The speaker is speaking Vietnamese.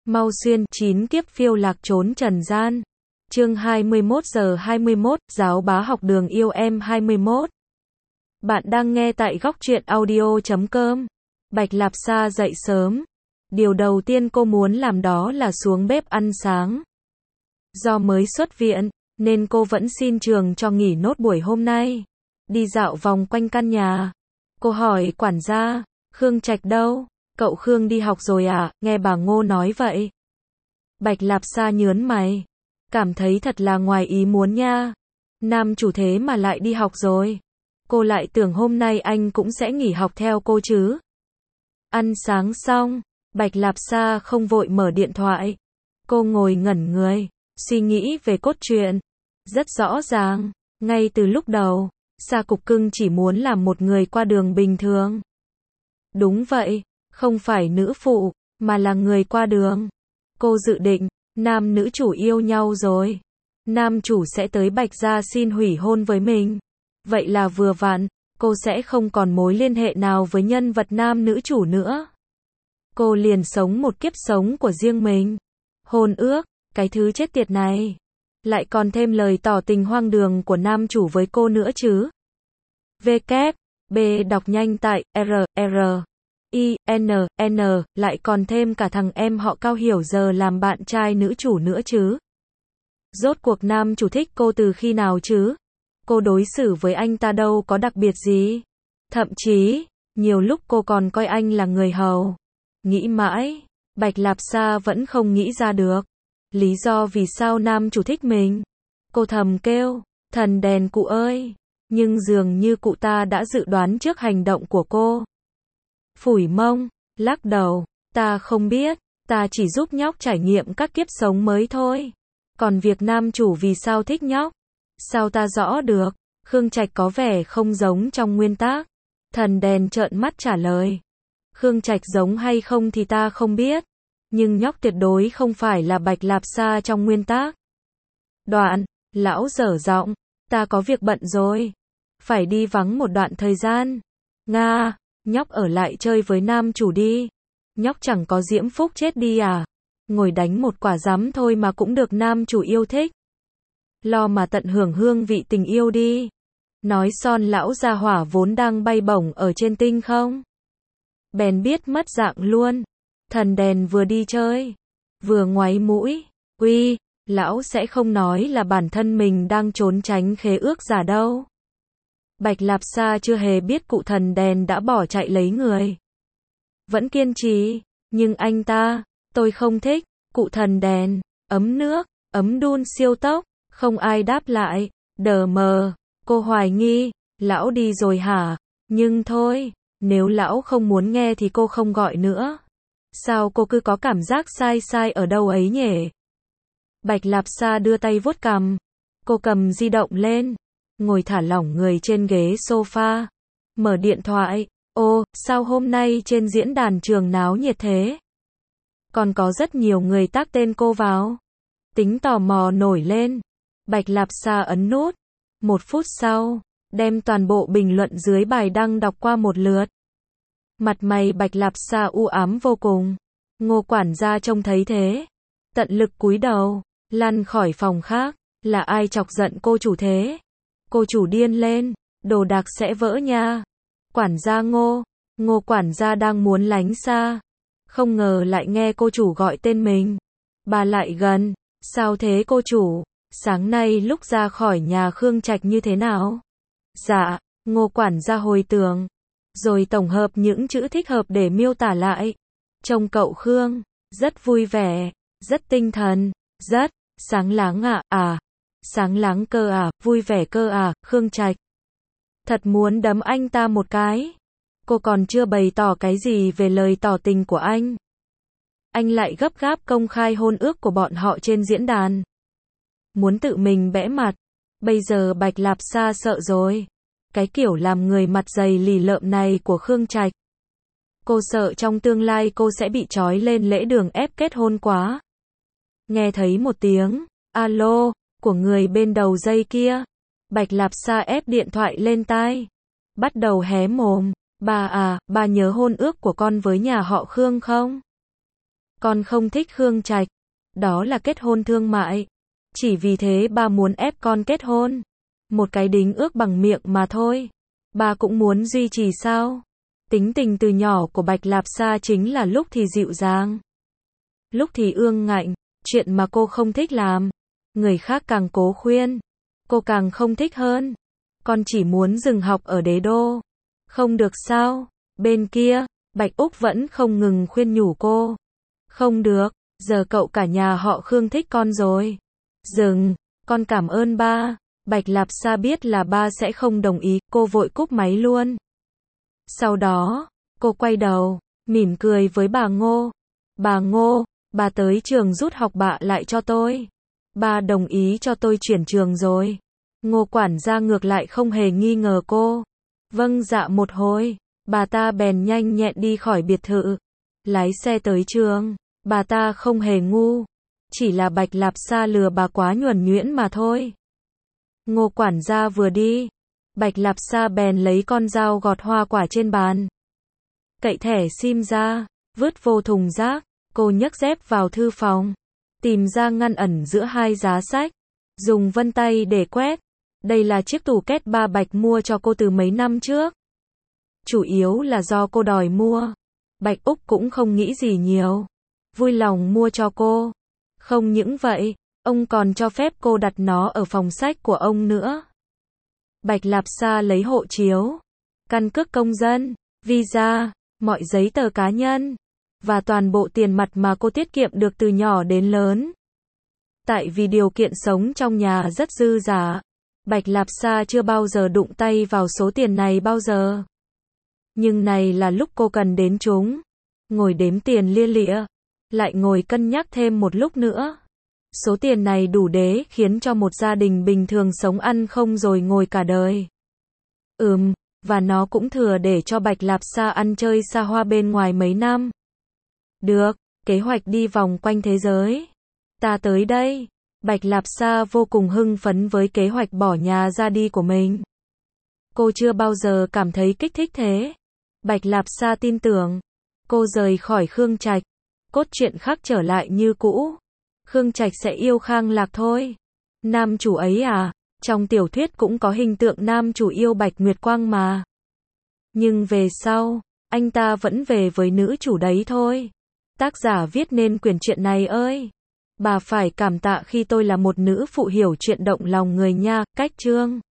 Mau xuyên 9 kiếp phiêu lạc trốn trần gian. Chương 21 giờ 21, giáo bá học đường yêu em 21. Bạn đang nghe tại góc truyện audio.com. Bạch Lạp Sa dậy sớm. Điều đầu tiên cô muốn làm đó là xuống bếp ăn sáng. Do mới xuất viện, nên cô vẫn xin trường cho nghỉ nốt buổi hôm nay. Đi dạo vòng quanh căn nhà. Cô hỏi quản gia, Khương Trạch đâu? Cậu Khương đi học rồi à? Nghe bà Ngô nói vậy. Bạch Lạp Sa nhớn mày. Cảm thấy thật là ngoài ý muốn nha. Nam chủ thế mà lại đi học rồi. Cô lại tưởng hôm nay anh cũng sẽ nghỉ học theo cô chứ. Ăn sáng xong, Bạch Lạp Sa không vội mở điện thoại. Cô ngồi ngẩn người, suy nghĩ về cốt truyện. Rất rõ ràng, ngay từ lúc đầu, Sa Cục Cưng chỉ muốn làm một người qua đường bình thường. Đúng vậy, không phải nữ phụ, mà là người qua đường. Cô dự định, nam nữ chủ yêu nhau rồi. Nam chủ sẽ tới Bạch gia xin hủy hôn với mình. Vậy là vừa vặn, cô sẽ không còn mối liên hệ nào với nhân vật nam nữ chủ nữa. Cô liền sống một kiếp sống của riêng mình. Hôn ước, cái thứ chết tiệt này. Lại còn thêm lời tỏ tình hoang đường của nam chủ với cô nữa chứ. B đọc nhanh tại RRINN, lại còn thêm cả thằng em họ Cao Hiểu giờ làm bạn trai nữ chủ nữa chứ. Rốt cuộc nam chủ thích cô từ khi nào chứ? Cô đối xử với anh ta đâu có đặc biệt gì. Thậm chí, nhiều lúc cô còn coi anh là người hầu. Nghĩ mãi, Bạch Lạp Sa vẫn không nghĩ ra được lý do vì sao nam chủ thích mình. Cô thầm kêu, thần đèn cụ ơi. Nhưng dường như cụ ta đã dự đoán trước hành động của cô. Phủi mông, lắc đầu, ta không biết, ta chỉ giúp nhóc trải nghiệm các kiếp sống mới thôi. Còn việc nam chủ vì sao thích nhóc, sao ta rõ được? Khương Trạch có vẻ không giống trong nguyên tác. Thần đèn trợn mắt trả lời. Khương Trạch giống hay không thì ta không biết. Nhưng nhóc tuyệt đối không phải là Bạch Lạp Sa trong nguyên tác. Đoạn, lão dở giọng, ta có việc bận rồi. Phải đi vắng một đoạn thời gian. Nga, nhóc ở lại chơi với nam chủ đi. Nhóc chẳng có diễm phúc chết đi à? Ngồi đánh một quả rắm thôi mà cũng được nam chủ yêu thích. Lo mà tận hưởng hương vị tình yêu đi. Nói son lão gia hỏa vốn đang bay bổng ở trên tinh không. Bèn biết mất dạng luôn. Thần đèn vừa đi chơi, vừa ngoáy mũi. Uy, lão sẽ không nói là bản thân mình đang trốn tránh khế ước giả đâu. Bạch Lạp Sa chưa hề biết cụ thần đèn đã bỏ chạy lấy người. Vẫn kiên trì, nhưng anh ta, tôi không thích. Cụ thần đèn, ấm nước, ấm đun siêu tốc, không ai đáp lại. Đờ mờ, cô hoài nghi, lão đi rồi hả? Nhưng thôi, nếu lão không muốn nghe thì cô không gọi nữa. Sao cô cứ có cảm giác sai sai ở đâu ấy nhỉ? Bạch Lạp Sa đưa tay vuốt cằm. Cô cầm di động lên, ngồi thả lỏng người trên ghế sofa, mở điện thoại. Ô, sao hôm nay trên diễn đàn trường náo nhiệt thế? Còn có rất nhiều người tác tên cô vào. Tính tò mò nổi lên. Bạch Lạp Sa ấn nút. 1 phút sau, đem toàn bộ bình luận dưới bài đăng đọc qua một lượt. Mặt mày Bạch Lạp Sa u ám vô cùng. Ngô quản gia trông thấy thế, tận lực cúi đầu, lăn khỏi phòng khác. Là ai chọc giận cô chủ thế? Cô chủ điên lên, đồ đạc sẽ vỡ nha. Quản gia Ngô, Ngô quản gia đang muốn lánh xa, không ngờ lại nghe cô chủ gọi tên mình. Bà lại gần, sao thế cô chủ? Sáng nay lúc ra khỏi nhà Khương Trạch như thế nào? Dạ, Ngô quản gia hồi tưởng, rồi tổng hợp những chữ thích hợp để miêu tả lại. Trông cậu Khương, rất vui vẻ, rất tinh thần, rất sáng láng sáng láng cơ à, vui vẻ cơ à, Khương Trạch. Thật muốn đấm anh ta một cái. Cô còn chưa bày tỏ cái gì về lời tỏ tình của anh. Anh lại gấp gáp công khai hôn ước của bọn họ trên diễn đàn. Muốn tự mình bẽ mặt. Bây giờ Bạch Lạp Sa sợ rồi. Cái kiểu làm người mặt dày lì lợm này của Khương Trạch. Cô sợ trong tương lai cô sẽ bị trói lên lễ đường ép kết hôn quá. Nghe thấy một tiếng alo của người bên đầu dây kia. Bạch Lạp Sa ép điện thoại lên tai. Bắt đầu hé mồm. Bà à, bà nhớ hôn ước của con với nhà họ Khương không? Con không thích Khương Trạch. Đó là kết hôn thương mại. Chỉ vì thế ba muốn ép con kết hôn. Một cái đính ước bằng miệng mà thôi. Ba cũng muốn duy trì sao? Tính tình từ nhỏ của Bạch Lạp Sa chính là lúc thì dịu dàng, lúc thì ương ngạnh, chuyện mà cô không thích làm. Người khác càng cố khuyên, cô càng không thích hơn. Con chỉ muốn dừng học ở Đế Đô. Không được sao? Bên kia, Bạch Úc vẫn không ngừng khuyên nhủ cô. Không được, giờ cậu cả nhà họ Khương thích con rồi. Dừng, con cảm ơn ba. Bạch Lạp Sa biết là ba sẽ không đồng ý, cô vội cúp máy luôn. Sau đó, cô quay đầu, mỉm cười với bà Ngô. Bà Ngô, bà tới trường rút học bạ lại cho tôi. Ba đồng ý cho tôi chuyển trường rồi. Ngô quản gia ngược lại không hề nghi ngờ cô. Vâng dạ một hồi, bà ta bèn nhanh nhẹn đi khỏi biệt thự. Lái xe tới trường, bà ta không hề ngu. Chỉ là Bạch Lạp Sa lừa bà quá nhuần nhuyễn mà thôi. Ngô quản gia vừa đi, Bạch Lạp Sa bèn lấy con dao gọt hoa quả trên bàn. Cậy thẻ sim ra, vứt vô thùng rác, cô nhấc dép vào thư phòng. Tìm ra ngăn ẩn giữa hai giá sách, dùng vân tay để quét. Đây là chiếc tủ két ba Bạch mua cho cô từ mấy năm trước. Chủ yếu là do cô đòi mua. Bạch Úc cũng không nghĩ gì nhiều, vui lòng mua cho cô. Không những vậy, ông còn cho phép cô đặt nó ở phòng sách của ông nữa. Bạch Lạp Sa lấy hộ chiếu, căn cước công dân, visa, mọi giấy tờ cá nhân và toàn bộ tiền mặt mà cô tiết kiệm được từ nhỏ đến lớn. Tại vì điều kiện sống trong nhà rất dư dả, Bạch Lạp Sa chưa bao giờ đụng tay vào số tiền này bao giờ. Nhưng này là lúc cô cần đến chúng. Ngồi đếm tiền lia lịa, lại ngồi cân nhắc thêm một lúc nữa. Số tiền này đủ để khiến cho một gia đình bình thường sống ăn không rồi ngồi cả đời. Và nó cũng thừa để cho Bạch Lạp Sa ăn chơi xa hoa bên ngoài mấy năm. Được, kế hoạch đi vòng quanh thế giới. Ta tới đây. Bạch Lạp Sa vô cùng hưng phấn với kế hoạch bỏ nhà ra đi của mình. Cô chưa bao giờ cảm thấy kích thích thế. Bạch Lạp Sa tin tưởng, cô rời khỏi Khương Trạch, cốt truyện khác trở lại như cũ. Khương Trạch sẽ yêu Khang Lạc thôi. Nam chủ ấy à, trong tiểu thuyết cũng có hình tượng nam chủ yêu Bạch Nguyệt Quang mà. Nhưng về sau, anh ta vẫn về với nữ chủ đấy thôi. Tác giả viết nên quyển truyện này ơi. Bà phải cảm tạ khi tôi là một nữ phụ hiểu chuyện động lòng người nha. Cách chương